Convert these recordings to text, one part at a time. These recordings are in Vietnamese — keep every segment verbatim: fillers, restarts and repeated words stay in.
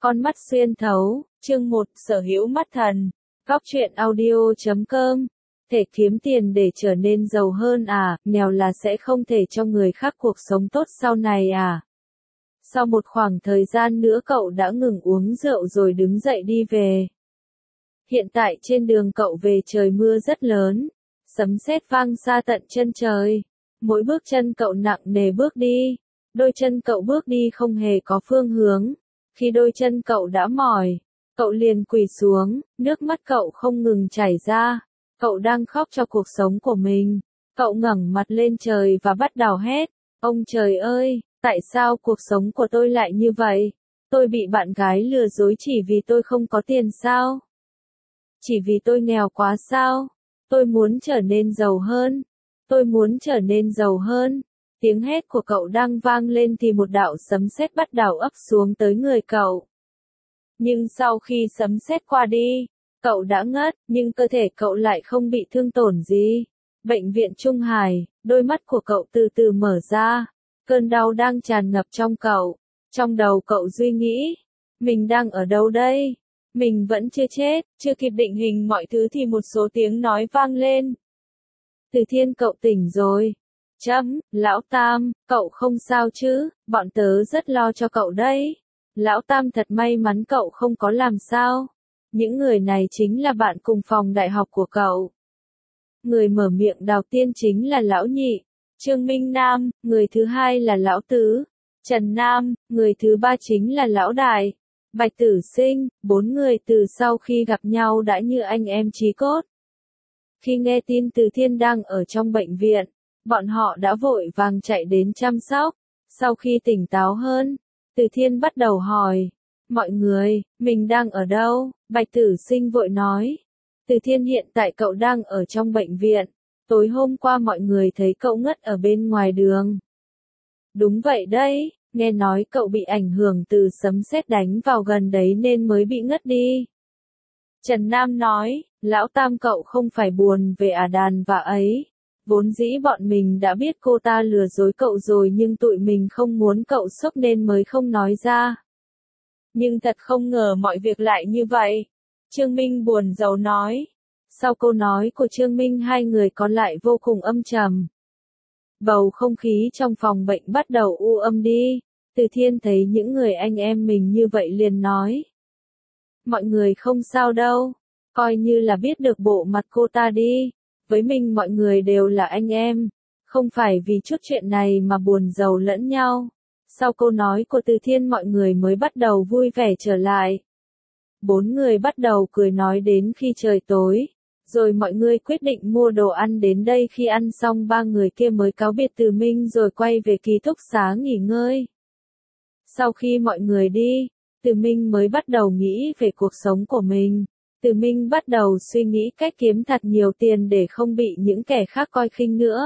Con mắt xuyên thấu, chương một, sở hữu mắt thần. Góc truyện audio chấm com. Thể kiếm tiền để trở nên giàu hơn à, nghèo là sẽ không thể cho người khác cuộc sống tốt sau này à. Sau một khoảng thời gian nữa cậu đã ngừng uống rượu rồi đứng dậy đi về. Hiện tại trên đường cậu về trời mưa rất lớn, sấm sét vang xa tận chân trời. Mỗi bước chân cậu nặng nề bước đi, đôi chân cậu bước đi không hề có phương hướng. Khi đôi chân cậu đã mỏi, cậu liền quỳ xuống, nước mắt cậu không ngừng chảy ra. Cậu đang khóc cho cuộc sống của mình. Cậu ngẩng mặt lên trời và bắt đầu hét, ông trời ơi, tại sao cuộc sống của tôi lại như vậy? Tôi bị bạn gái lừa dối chỉ vì tôi không có tiền sao? Chỉ vì tôi nghèo quá sao? Tôi muốn trở nên giàu hơn. Tôi muốn trở nên giàu hơn. Tiếng hét của cậu đang vang lên thì một đạo sấm sét bắt đầu ập xuống tới người cậu. Nhưng sau khi sấm sét qua đi, cậu đã ngất, nhưng cơ thể cậu lại không bị thương tổn gì. Bệnh viện Trung Hải, đôi mắt của cậu từ từ mở ra. Cơn đau đang tràn ngập trong cậu. Trong đầu cậu suy nghĩ, mình đang ở đâu đây? Mình vẫn chưa chết, chưa kịp định hình mọi thứ thì một số tiếng nói vang lên. Từ Thiên, cậu tỉnh rồi. Chấm, Lão Tam, cậu không sao chứ, bọn tớ rất lo cho cậu đấy. Lão Tam thật may mắn cậu không có làm sao. Những người này chính là bạn cùng phòng đại học của cậu. Người mở miệng đầu tiên chính là Lão Nhị, Trương Minh Nam, người thứ hai là Lão Tứ, Trần Nam, người thứ ba chính là Lão Đại, Bạch Tử Sinh. Bốn người từ sau khi gặp nhau đã như anh em chí cốt. Khi nghe tin Từ Thiên đang ở trong bệnh viện, bọn họ đã vội vàng chạy đến chăm sóc. Sau khi tỉnh táo hơn, Từ Thiên bắt đầu hỏi, mọi người, mình đang ở đâu? Bạch Tử Sinh vội nói, Từ Thiên, hiện tại cậu đang ở trong bệnh viện. Tối hôm qua mọi người thấy cậu ngất ở bên ngoài đường. Đúng vậy đấy, nghe nói cậu bị ảnh hưởng từ sấm sét đánh vào gần đấy nên mới bị ngất đi. Trần Nam nói, Lão Tam, cậu không phải buồn về à đàn và ấy. Vốn dĩ bọn mình đã biết cô ta lừa dối cậu rồi nhưng tụi mình không muốn cậu sốc nên mới không nói ra. Nhưng thật không ngờ mọi việc lại như vậy. Trương Minh buồn rầu nói. Sau câu nói của Trương Minh hai người còn lại vô cùng âm trầm. Bầu không khí trong phòng bệnh bắt đầu u âm đi. Từ Thiên thấy những người anh em mình như vậy liền nói. Mọi người không sao đâu. Coi như là biết được bộ mặt cô ta đi. Với mình mọi người đều là anh em. Không phải vì chút chuyện này mà buồn rầu lẫn nhau. Sau câu nói của Từ Thiên mọi người mới bắt đầu vui vẻ trở lại. Bốn người bắt đầu cười nói đến khi trời tối. Rồi mọi người quyết định mua đồ ăn đến đây. Khi ăn xong ba người kia mới cáo biệt Từ Minh rồi quay về ký túc xá nghỉ ngơi. Sau khi mọi người đi, Từ Minh mới bắt đầu nghĩ về cuộc sống của mình. Từ Minh bắt đầu suy nghĩ cách kiếm thật nhiều tiền để không bị những kẻ khác coi khinh nữa.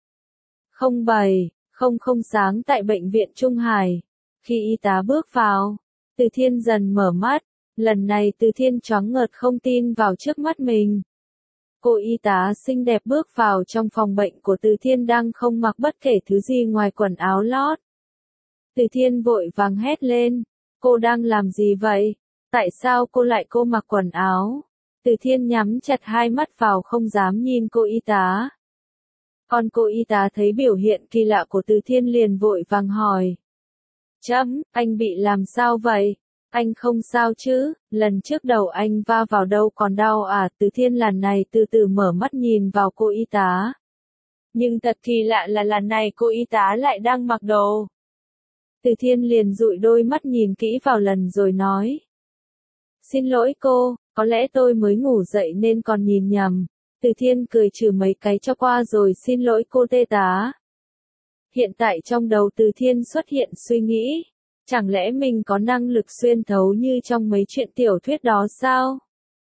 không bảy, không không sáng tại bệnh viện Trung Hải. Khi y tá bước vào, Từ Thiên dần mở mắt. Lần này Từ Thiên choáng ngợt không tin vào trước mắt mình. Cô y tá xinh đẹp bước vào trong phòng bệnh của Từ Thiên đang không mặc bất kể thứ gì ngoài quần áo lót. Từ Thiên vội vàng hét lên, cô đang làm gì vậy? Tại sao cô lại cô mặc quần áo? Từ Thiên nhắm chặt hai mắt vào không dám nhìn cô y tá. Còn cô y tá thấy biểu hiện kỳ lạ của Từ Thiên liền vội vàng hỏi. Chấm, anh bị làm sao vậy? Anh không sao chứ, lần trước đầu anh va vào đâu còn đau à? Từ Thiên lần này từ từ mở mắt nhìn vào cô y tá. Nhưng thật kỳ lạ là lần này cô y tá lại đang mặc đồ. Từ Thiên liền dụi đôi mắt nhìn kỹ vào lần rồi nói. Xin lỗi cô, có lẽ tôi mới ngủ dậy nên còn nhìn nhầm. Từ Thiên cười trừ mấy cái cho qua rồi xin lỗi cô tê tá. Hiện tại trong đầu Từ Thiên xuất hiện suy nghĩ. Chẳng lẽ mình có năng lực xuyên thấu như trong mấy chuyện tiểu thuyết đó sao?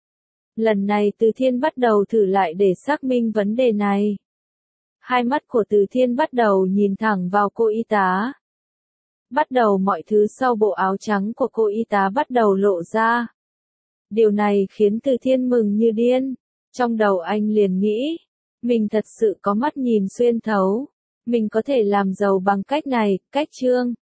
Lần này Từ Thiên bắt đầu thử lại để xác minh vấn đề này. Hai mắt của Từ Thiên bắt đầu nhìn thẳng vào cô y tá. Bắt đầu mọi thứ sau bộ áo trắng của cô y tá bắt đầu lộ ra. Điều này khiến Từ Thiên mừng như điên. Trong đầu anh liền nghĩ, mình thật sự có mắt nhìn xuyên thấu. Mình có thể làm giàu bằng cách này, cách Trương.